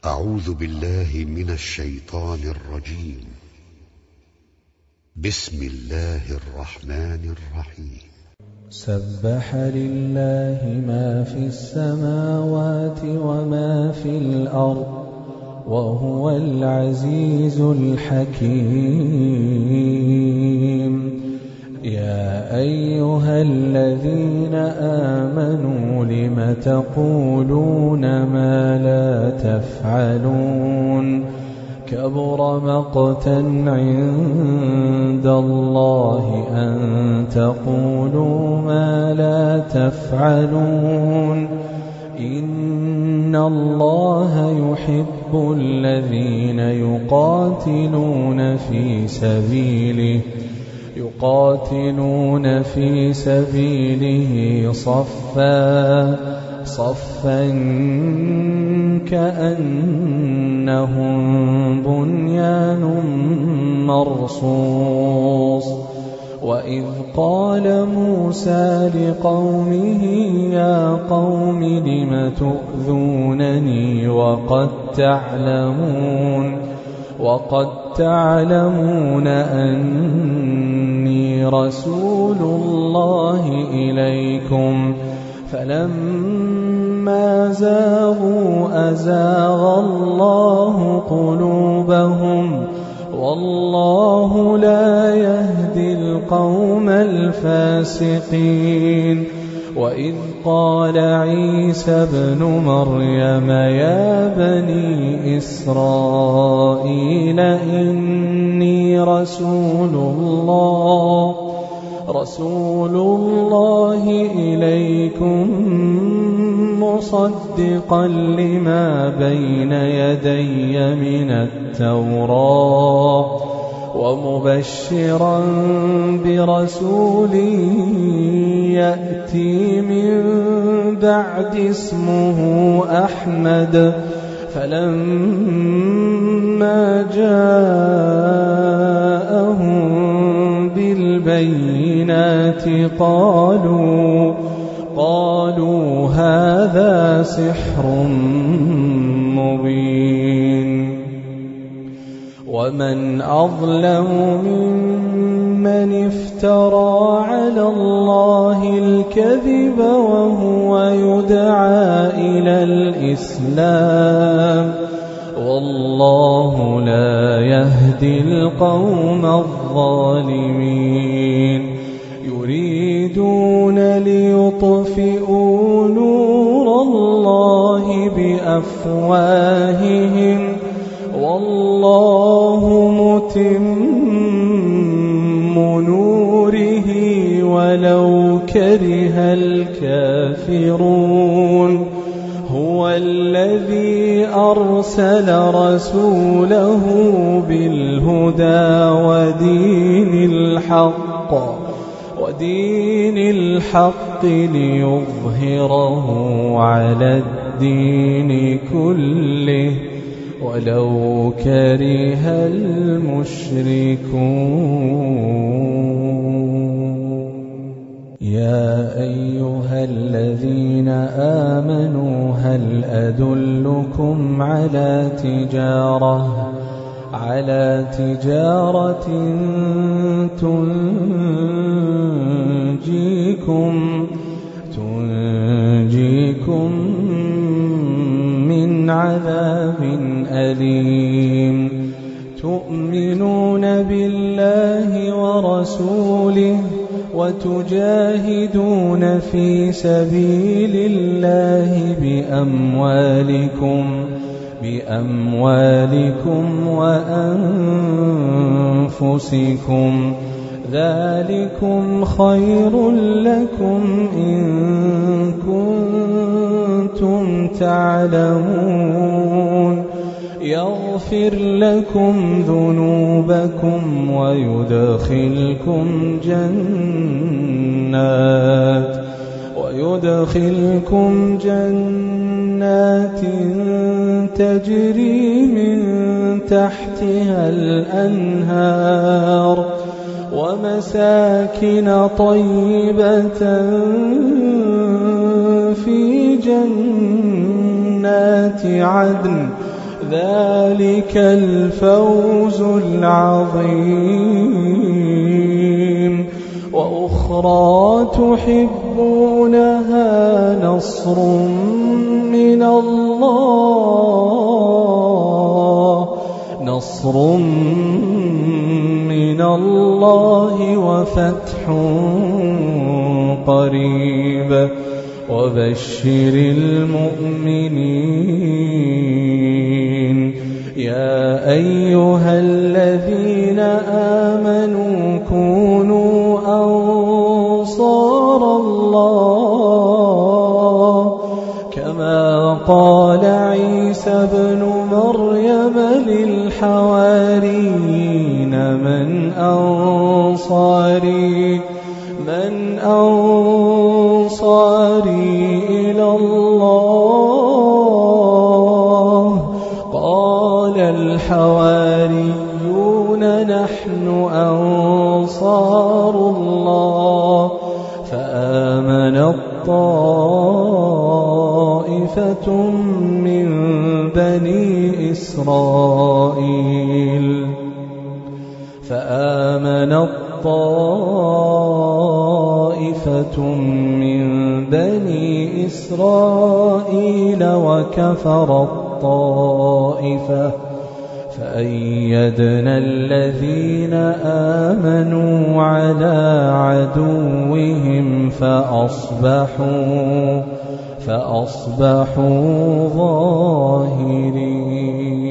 أعوذ بالله من الشيطان الرجيم. بسم الله الرحمن الرحيم. سبح لله ما في السماوات وما في الأرض وهو العزيز الحكيم. يا أيها الذين آمنوا لم تقولون ما لا تفعلون كبر مقتا عند الله أن تقولوا ما لا تفعلون. إن الله يحب الذين يقاتلون في سبيله صفا كأنهم بنيان مرصوص. وإذ قال موسى لقومه يا قوم لم تؤذونني وقد تعلمون أني رسول الله إليكم. فلما زاغوا أزاغ الله قلوبهم والله لا يهدي القوم الفاسقين. وإذ قال عيسى ابن مريم يا بني إسرائيل إني رسول الله إليكم مصدقا لما بين يدي من التوراة ومبشرا برسول يأتي من بعد اسمه أحمد. فلما جاءهم بالبينات قالوا هذا سحر مبين. ومن أظلم ممن افترى على الله الكذب وهو يدعى إلى الإسلام والله لا يهدي القوم الظالمين. يريدون ليطفئوا نور الله بأفواههم والله متم نوره ولو كره الكافرون. هو الذي أرسل رسوله بالهدى ودين الحق ليظهره على الدين كله ولو كره المشركون. يا أيها الذين آمنوا هل أدلكم على تجارة تنجيكم من عذاب أليم. تؤمنون بالله ورسوله وتجاهدون في سبيل الله بأموالكم وأنفسكم. ذلكم خير لكم إن كنتم تعلمون. يغفر لكم ذنوبكم ويدخلكم جنات تجري من تحتها الأنهار ومساكن طيبة في جنات عدن ذلك الفوز العظيم. وأخرى تحبونها نصر من الله وفتح قريب وبشر المؤمنين. يا أيها الذين آمنوا كونوا أنصار الله كما قال عيسى ابن مريم للحواريين من أنصاري إلى الله قال الحواريون نحن أنصار الله. فآمنت طائفة من بني إسرائيل وكفرت طائفة فأيدنا الذين آمنوا على عدوهم فأصبحوا ظاهرين.